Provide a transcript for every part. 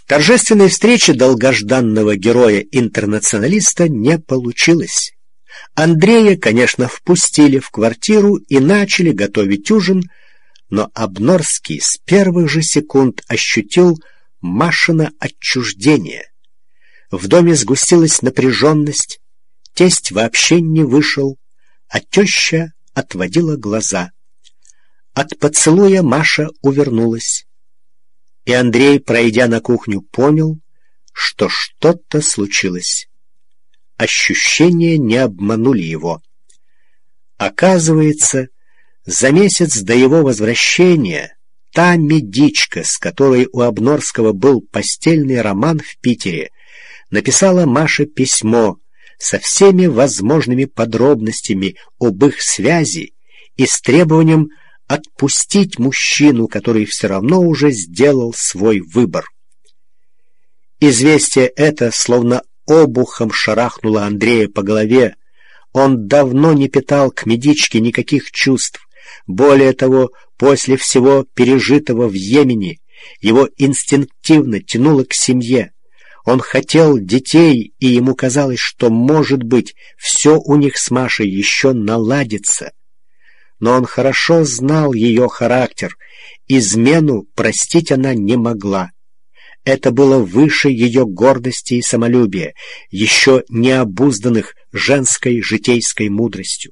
Торжественной встречи долгожданного героя-интернационалиста не получилось. Андрея, конечно, впустили в квартиру и начали готовить ужин, но Обнорский с первых же секунд ощутил Машино отчуждение. В доме сгустилась напряженность, тесть вообще не вышел, а теща отводила глаза. От поцелуя Маша увернулась, и Андрей, пройдя на кухню, понял, что что-то случилось. Ощущения не обманули его. Оказывается, за месяц до его возвращения та медичка, с которой у Обнорского был постельный роман в Питере, написала Маше письмо со всеми возможными подробностями об их связи и с требованием отпустить мужчину, который все равно уже сделал свой выбор. Известие это словно обухом шарахнуло Андрея по голове. Он давно не питал к медичке никаких чувств. Более того, после всего пережитого в Йемене, его инстинктивно тянуло к семье. Он хотел детей, и ему казалось, что, может быть, все у них с Машей еще наладится. Но он хорошо знал ее характер. Измену простить она не могла. Это было выше ее гордости и самолюбия, еще не обузданных женской житейской мудростью.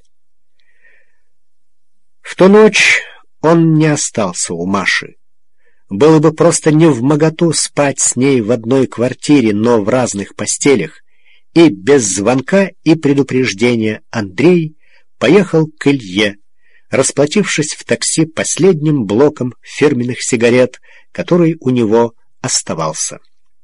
В ту ночь он не остался у Маши. Было бы просто невмоготу спать с ней в одной квартире, но в разных постелях, и без звонка и предупреждения Андрей поехал к Илье, расплатившись в такси последним блоком фирменных сигарет, который у него оставался.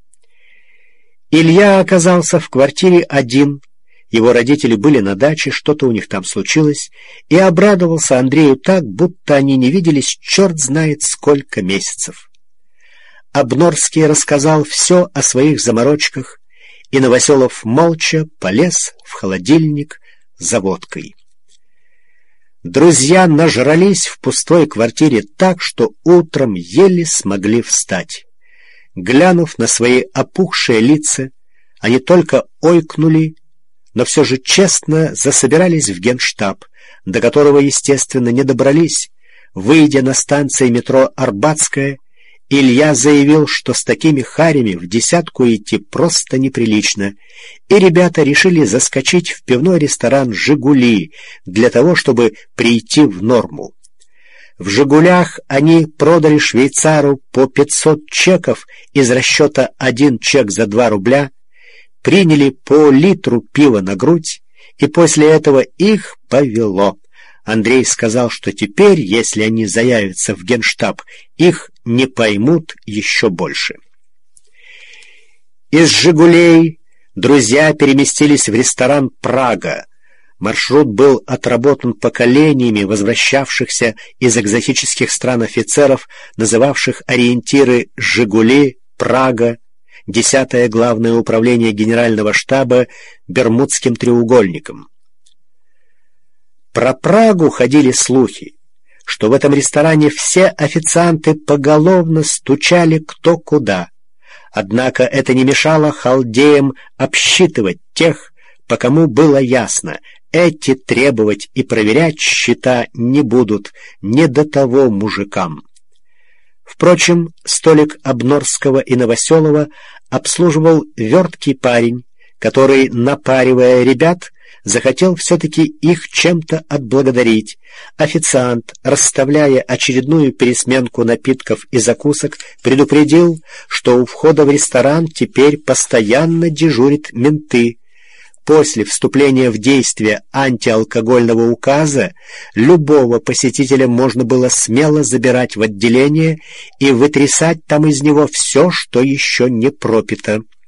Илья оказался в квартире один, его родители были на даче, что-то у них там случилось, и обрадовался Андрею так, будто они не виделись черт знает сколько месяцев. Обнорский рассказал все о своих заморочках, и Новоселов молча полез в холодильник за водкой. Друзья нажрались в пустой квартире так, что утром еле смогли встать. Глянув на свои опухшие лица, они только ойкнули, но все же честно засобирались в генштаб, до которого, естественно, не добрались. Выйдя на станции метро «Арбатская», Илья заявил, что с такими харями в десятку идти просто неприлично, и ребята решили заскочить в пивной ресторан «Жигули» для того, чтобы прийти в норму. В «Жигулях» они продали швейцару по 500 чеков из расчета 1 чек за 2 рубля, приняли по литру пива на грудь, и после этого их повело. Андрей сказал, что теперь, если они заявятся в генштаб, их не поймут еще больше. Из «Жигулей» друзья переместились в ресторан «Прага». Маршрут был отработан поколениями возвращавшихся из экзотических стран офицеров, называвших ориентиры «Жигули», «Прага», 10-е главное управление генерального штаба Бермудским треугольником. Про Прагу ходили слухи, что в этом ресторане все официанты поголовно стучали кто куда. Однако это не мешало халдеям обсчитывать тех, по кому было ясно, эти требовать и проверять счета не будут, не до того мужикам. Впрочем, столик Обнорского и Новоселова обслуживал верткий парень, который, напаривая ребят, захотел все-таки их чем-то отблагодарить. Официант, расставляя очередную пересменку напитков и закусок, предупредил, что у входа в ресторан теперь постоянно дежурят менты. После вступления в действие антиалкогольного указа любого посетителя можно было смело забирать в отделение и вытрясать там из него все, что еще не пропито.